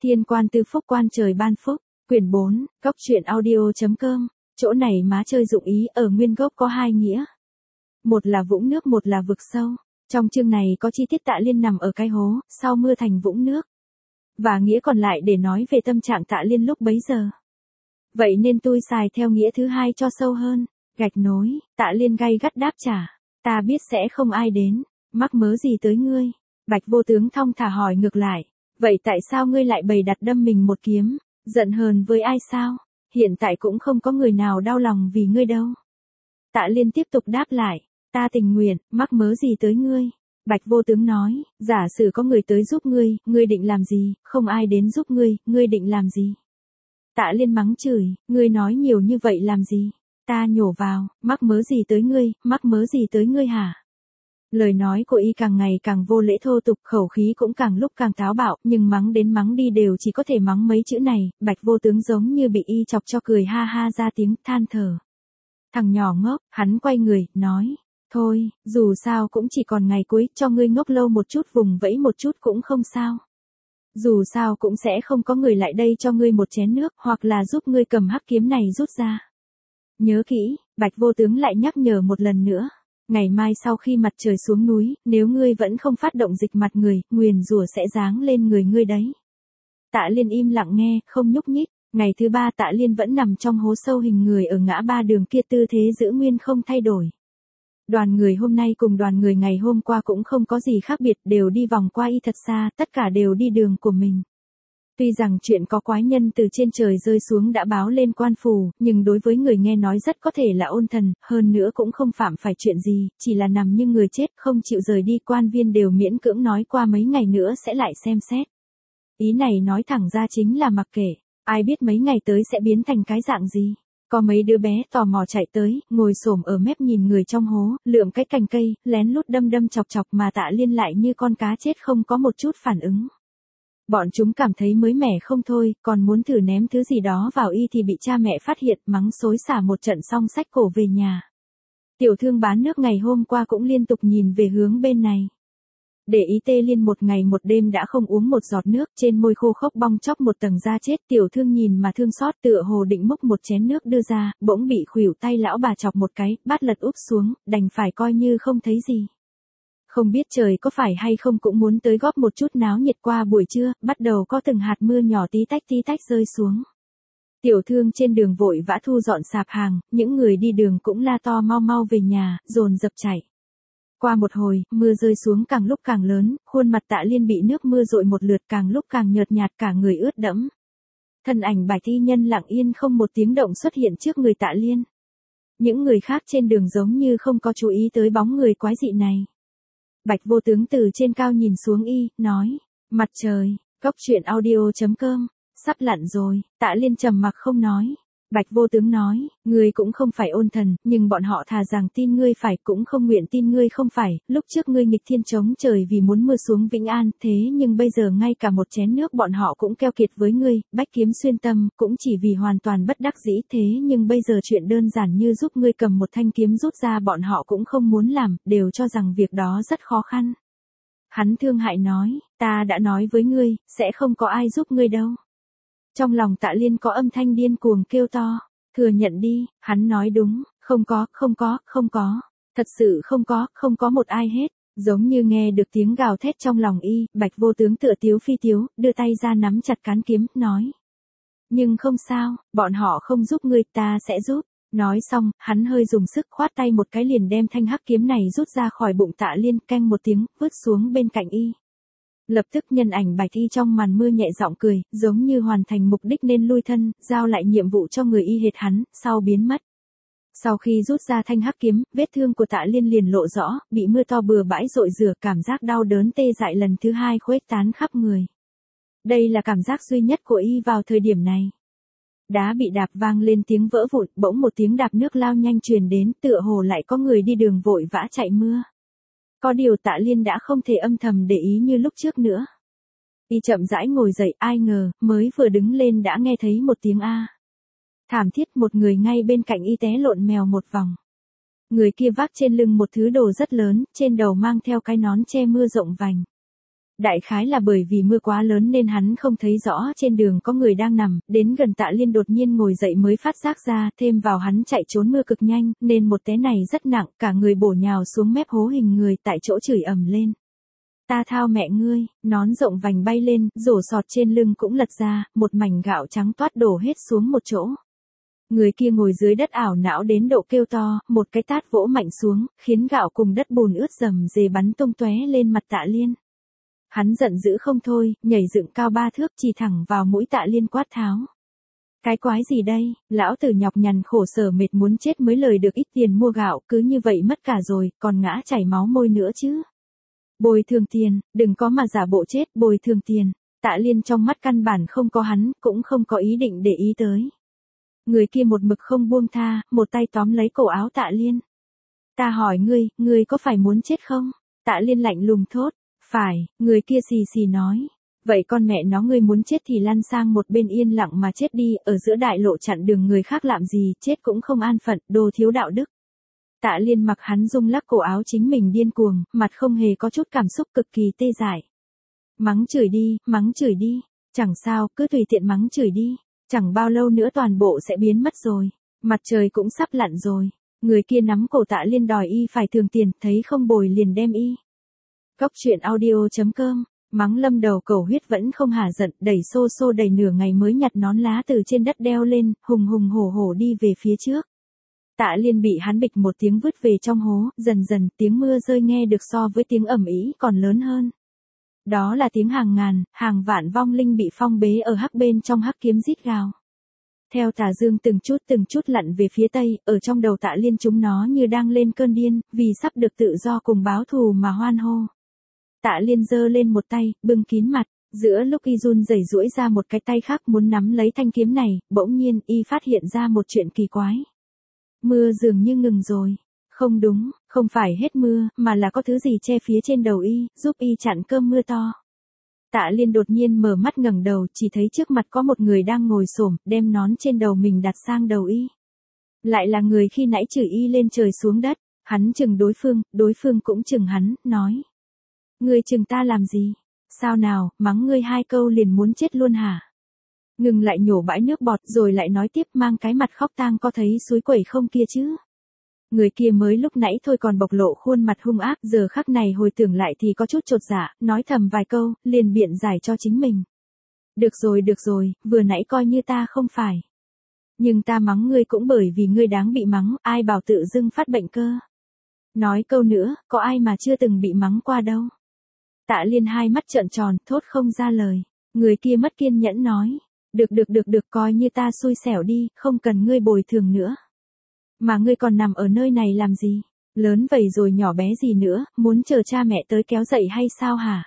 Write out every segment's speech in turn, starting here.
Thiên quan tư phúc quan trời ban phúc, quyển 4, góc truyện audio.com, chỗ này má chơi dụng ý ở nguyên gốc có hai nghĩa. Một là vũng nước, một là vực sâu. Trong chương này có chi tiết Tạ Liên nằm ở cái hố, sau mưa thành vũng nước. Và nghĩa còn lại để nói về tâm trạng Tạ Liên lúc bấy giờ. Vậy nên tôi xài theo nghĩa thứ hai cho sâu hơn. Gạch nối, Tạ Liên gay gắt đáp trả. Ta biết sẽ không ai đến, mắc mớ gì tới ngươi. Bạch Vô Tướng thong thả hỏi ngược lại. Vậy tại sao ngươi lại bày đặt đâm mình một kiếm, giận hờn với ai sao? Hiện tại cũng không có người nào đau lòng vì ngươi đâu. Tạ Liên tiếp tục đáp lại, ta tình nguyện, mắc mớ gì tới ngươi? Bạch Vô Tướng nói, giả sử có người tới giúp ngươi định làm gì? Không ai đến giúp ngươi định làm gì? Tạ Liên mắng chửi, ngươi nói nhiều như vậy làm gì? Ta nhổ vào, mắc mớ gì tới ngươi hả? Lời nói của y càng ngày càng vô lễ thô tục, khẩu khí cũng càng lúc càng táo bạo, nhưng mắng đến mắng đi đều chỉ có thể mắng mấy chữ này. Bạch Vô Tướng giống như bị y chọc cho cười ha ha ra tiếng, than thở. Thằng nhỏ ngốc, hắn quay người, nói, thôi, dù sao cũng chỉ còn ngày cuối, cho ngươi ngốc lâu một chút, vùng vẫy một chút cũng không sao. Dù sao cũng sẽ không có người lại đây cho ngươi một chén nước, hoặc là giúp ngươi cầm hắc kiếm này rút ra. Nhớ kỹ, Bạch Vô Tướng lại nhắc nhở một lần nữa. Ngày mai sau khi mặt trời xuống núi, nếu ngươi vẫn không phát động dịch mặt người, nguyền rủa sẽ giáng lên người ngươi đấy. Tạ Liên im lặng nghe, không nhúc nhích. Ngày thứ ba Tạ Liên vẫn nằm trong hố sâu hình người ở ngã ba đường kia, tư thế giữ nguyên không thay đổi. Đoàn người hôm nay cùng đoàn người ngày hôm qua cũng không có gì khác biệt, đều đi vòng qua y thật xa, tất cả đều đi đường của mình. Tuy rằng chuyện có quái nhân từ trên trời rơi xuống đã báo lên quan phủ, nhưng đối với người nghe nói rất có thể là ôn thần, hơn nữa cũng không phạm phải chuyện gì, chỉ là nằm như người chết, không chịu rời đi. Quan viên đều miễn cưỡng nói qua mấy ngày nữa sẽ lại xem xét. Ý này nói thẳng ra chính là mặc kệ, ai biết mấy ngày tới sẽ biến thành cái dạng gì. Có mấy đứa bé tò mò chạy tới, ngồi xổm ở mép nhìn người trong hố, lượm cái cành cây, lén lút đâm chọc chọc, mà Tạ Liên lại như con cá chết không có một chút phản ứng. Bọn chúng cảm thấy mới mẻ không thôi, còn muốn thử ném thứ gì đó vào y thì bị cha mẹ phát hiện, mắng xối xả một trận xong xách cổ về nhà. Tiểu thương bán nước ngày hôm qua cũng liên tục nhìn về hướng bên này. Để ý Tê Liên một ngày một đêm đã không uống một giọt nước, trên môi khô khốc bong chóc một tầng da chết. Tiểu thương nhìn mà thương xót, tựa hồ định múc một chén nước đưa ra, bỗng bị khuỷu tay lão bà chọc một cái, bát lật úp xuống, đành phải coi như không thấy gì. Không biết trời có phải hay không cũng muốn tới góp một chút náo nhiệt. Qua buổi trưa, bắt đầu có từng hạt mưa nhỏ tí tách rơi xuống. Tiểu thương trên đường vội vã thu dọn sạp hàng, những người đi đường cũng la to mau mau về nhà, dồn dập chạy. Qua một hồi, mưa rơi xuống càng lúc càng lớn, khuôn mặt Tạ Liên bị nước mưa dội một lượt, càng lúc càng nhợt nhạt, cả người ướt đẫm. Thân ảnh Bạch Y Nhân lặng yên không một tiếng động xuất hiện trước người Tạ Liên. Những người khác trên đường giống như không có chú ý tới bóng người quái dị này. Bạch Vô Tướng từ trên cao nhìn xuống y, nói, mặt trời, góc truyện audio.com, sắp lặn rồi. Tạ Liên trầm mặc không nói. Bạch Vô Tướng nói, ngươi cũng không phải ôn thần, nhưng bọn họ thà rằng tin ngươi phải, cũng không nguyện tin ngươi không phải. Lúc trước ngươi nghịch thiên chống trời vì muốn mưa xuống Vĩnh An, thế nhưng bây giờ ngay cả một chén nước bọn họ cũng keo kiệt với ngươi. Bách kiếm xuyên tâm, cũng chỉ vì hoàn toàn bất đắc dĩ. Thế nhưng bây giờ chuyện đơn giản như giúp ngươi cầm một thanh kiếm rút ra bọn họ cũng không muốn làm, đều cho rằng việc đó rất khó khăn. Hắn thương hại nói, ta đã nói với ngươi, sẽ không có ai giúp ngươi đâu. Trong lòng Tạ Liên có âm thanh điên cuồng kêu to, thừa nhận đi, hắn nói đúng, không có, thật sự không có một ai hết. Giống như nghe được tiếng gào thét trong lòng y, Bạch Vô Tướng tựa tiếu phi tiếu, đưa tay ra nắm chặt cán kiếm, nói. Nhưng không sao, bọn họ không giúp ngươi, ta sẽ giúp. Nói xong, hắn hơi dùng sức khoát tay một cái liền đem thanh hắc kiếm này rút ra khỏi bụng Tạ Liên, canh một tiếng, vứt xuống bên cạnh y. Lập tức nhân ảnh Bạch Y trong màn mưa nhẹ giọng cười, giống như hoàn thành mục đích nên lui thân, giao lại nhiệm vụ cho người y hệt hắn, sau biến mất. Sau khi rút ra thanh hắc kiếm, vết thương của Tạ Liên liền lộ rõ, bị mưa to bừa bãi rội rửa, cảm giác đau đớn tê dại lần thứ hai khuếch tán khắp người. Đây là cảm giác duy nhất của y vào thời điểm này. Đá bị đạp vang lên tiếng vỡ vụn, bỗng một tiếng đạp nước lao nhanh truyền đến, tựa hồ lại có người đi đường vội vã chạy mưa. Có điều Tạ Liên đã không thể âm thầm để ý như lúc trước nữa. Y chậm rãi ngồi dậy, ai ngờ, mới vừa đứng lên đã nghe thấy một tiếng a. Thảm thiết, một người ngay bên cạnh y té lộn mèo một vòng. Người kia vác trên lưng một thứ đồ rất lớn, trên đầu mang theo cái nón che mưa rộng vành. Đại khái là bởi vì mưa quá lớn nên hắn không thấy rõ trên đường có người đang nằm, đến gần Tạ Liên đột nhiên ngồi dậy mới phát giác ra, thêm vào hắn chạy trốn mưa cực nhanh, nên một té này rất nặng, cả người bổ nhào xuống mép hố hình người tại chỗ chửi ầm lên. Ta thao mẹ ngươi, nón rộng vành bay lên, rổ sọt trên lưng cũng lật ra, một mảnh gạo trắng toát đổ hết xuống một chỗ. Người kia ngồi dưới đất ảo não đến độ kêu to, một cái tát vỗ mạnh xuống, khiến gạo cùng đất bùn ướt rầm rề bắn tung tóe lên mặt Tạ Liên. Hắn giận dữ không thôi, nhảy dựng cao 3 thước chỉ thẳng vào mũi Tạ Liên quát tháo. Cái quái gì đây, lão tử nhọc nhằn khổ sở mệt muốn chết mới lời được ít tiền mua gạo, cứ như vậy mất cả rồi, còn ngã chảy máu môi nữa chứ. Bồi thường tiền, đừng có mà giả bộ chết, bồi thường tiền. Tạ Liên trong mắt căn bản không có hắn, cũng không có ý định để ý tới. Người kia một mực không buông tha, một tay tóm lấy cổ áo Tạ Liên. Ta hỏi ngươi có phải muốn chết không? Tạ Liên lạnh lùng thốt. Phải, người kia xì xì nói. Vậy con mẹ nó ngươi muốn chết thì lăn sang một bên yên lặng mà chết đi, ở giữa đại lộ chặn đường người khác làm gì, chết cũng không an phận, đồ thiếu đạo đức. Tạ Liên mặc hắn rung lắc cổ áo chính mình điên cuồng, mặt không hề có chút cảm xúc cực kỳ tê dại. Mắng chửi đi, chẳng sao, cứ tùy tiện mắng chửi đi, chẳng bao lâu nữa toàn bộ sẽ biến mất rồi, mặt trời cũng sắp lặn rồi. Người kia nắm cổ Tạ Liên đòi y phải thường tiền, thấy không bồi liền đem y. Cóc truyện audio.com, mắng lâm đầu cầu huyết vẫn không hả giận, đẩy xô đầy nửa ngày mới nhặt nón lá từ trên đất đeo lên, hùng hùng hổ hổ đi về phía trước. Tạ Liên bị hắn bịch một tiếng vứt về trong hố, dần dần tiếng mưa rơi nghe được so với tiếng ầm ĩ còn lớn hơn. Đó là tiếng hàng ngàn, hàng vạn vong linh bị phong bế ở hắc bên trong hắc kiếm rít gào. Theo tà dương từng chút lặn về phía tây, ở trong đầu Tạ Liên chúng nó như đang lên cơn điên, vì sắp được tự do cùng báo thù mà hoan hô. Tạ Liên giơ lên một tay, bưng kín mặt, giữa lúc y run rẩy duỗi ra một cái tay khác muốn nắm lấy thanh kiếm này, bỗng nhiên y phát hiện ra một chuyện kỳ quái. Mưa dường như ngừng rồi. Không đúng, không phải hết mưa, mà là có thứ gì che phía trên đầu y, giúp y chặn cơn mưa to. Tạ Liên đột nhiên mở mắt ngẩng đầu, chỉ thấy trước mặt có một người đang ngồi xổm, đem nón trên đầu mình đặt sang đầu y. Lại là người khi nãy chửi y lên trời xuống đất, hắn chừng đối phương cũng chừng hắn, nói. Ngươi chừng ta làm gì? Sao nào, mắng ngươi 2 câu liền muốn chết luôn hả? Ngừng lại nhổ bãi nước bọt rồi lại nói tiếp, mang cái mặt khóc tang, có thấy suối quẩy không kia chứ? Người kia mới lúc nãy thôi còn bộc lộ khuôn mặt hung ác, giờ khắc này hồi tưởng lại thì có chút chột dạ, nói thầm vài câu, liền biện giải cho chính mình. Được rồi, vừa nãy coi như ta không phải. Nhưng ta mắng ngươi cũng bởi vì ngươi đáng bị mắng, ai bảo tự dưng phát bệnh cơ. Nói câu nữa, có ai mà chưa từng bị mắng qua đâu. Tạ Liên hai mắt trợn tròn, thốt không ra lời. Người kia mất kiên nhẫn nói. Được, coi như ta xui xẻo đi, không cần ngươi bồi thường nữa. Mà ngươi còn nằm ở nơi này làm gì? Lớn vậy rồi nhỏ bé gì nữa, muốn chờ cha mẹ tới kéo dậy hay sao hả?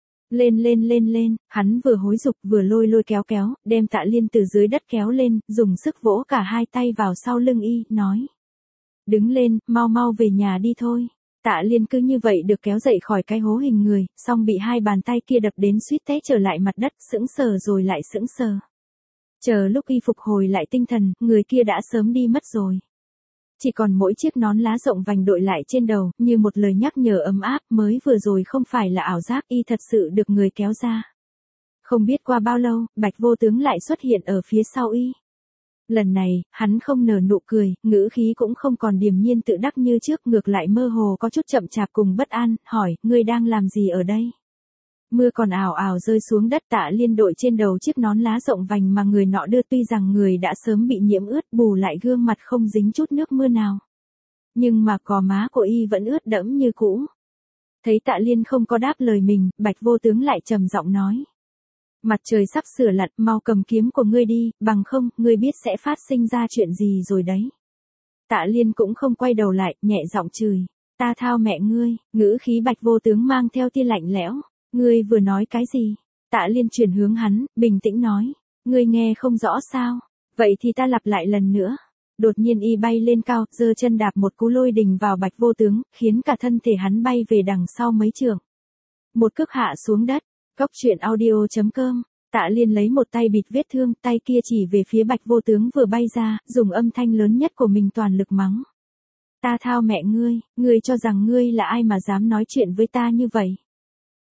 Lên, hắn vừa hối dục vừa lôi kéo, đem Tạ Liên từ dưới đất kéo lên, dùng sức vỗ cả hai tay vào sau lưng y, nói. Đứng lên, mau về nhà đi thôi. Tạ Liên cứ như vậy được kéo dậy khỏi cái hố hình người, xong bị hai bàn tay kia đập đến suýt té trở lại mặt đất, sững sờ rồi lại sững sờ. Chờ lúc y phục hồi lại tinh thần, người kia đã sớm đi mất rồi. Chỉ còn mỗi chiếc nón lá rộng vành đội lại trên đầu, như một lời nhắc nhở ấm áp, mới vừa rồi không phải là ảo giác, y thật sự được người kéo ra. Không biết qua bao lâu, Bạch Vô Tướng lại xuất hiện ở phía sau y. Lần này, hắn không nở nụ cười, ngữ khí cũng không còn điềm nhiên tự đắc như trước, ngược lại mơ hồ có chút chậm chạp cùng bất an, hỏi, ngươi đang làm gì ở đây? Mưa còn ảo ảo rơi xuống đất. Tạ Liên đội trên đầu chiếc nón lá rộng vành mà người nọ đưa, tuy rằng người đã sớm bị nhiễm ướt, bù lại gương mặt không dính chút nước mưa nào. Nhưng mà cò má của y vẫn ướt đẫm như cũ. Thấy Tạ Liên không có đáp lời mình, Bạch Vô Tướng lại trầm giọng nói. Mặt trời sắp sửa lặn, mau cầm kiếm của ngươi đi, bằng không, ngươi biết sẽ phát sinh ra chuyện gì rồi đấy. Tạ Liên cũng không quay đầu lại, nhẹ giọng chửi. Ta thao mẹ ngươi, ngữ khí Bạch Vô Tướng mang theo tia lạnh lẽo. Ngươi vừa nói cái gì? Tạ Liên chuyển hướng hắn, bình tĩnh nói. Ngươi nghe không rõ sao? Vậy thì ta lặp lại lần nữa. Đột nhiên y bay lên cao, giơ chân đạp một cú lôi đình vào Bạch Vô Tướng, khiến cả thân thể hắn bay về đằng sau mấy trượng. Một cước hạ xuống đất. Cóc truyện audio.com. Tạ Liên lấy một tay bịt vết thương, tay kia chỉ về phía Bạch Vô Tướng vừa bay ra, dùng âm thanh lớn nhất của mình toàn lực mắng. Ta thao mẹ ngươi cho rằng ngươi là ai mà dám nói chuyện với ta như vậy?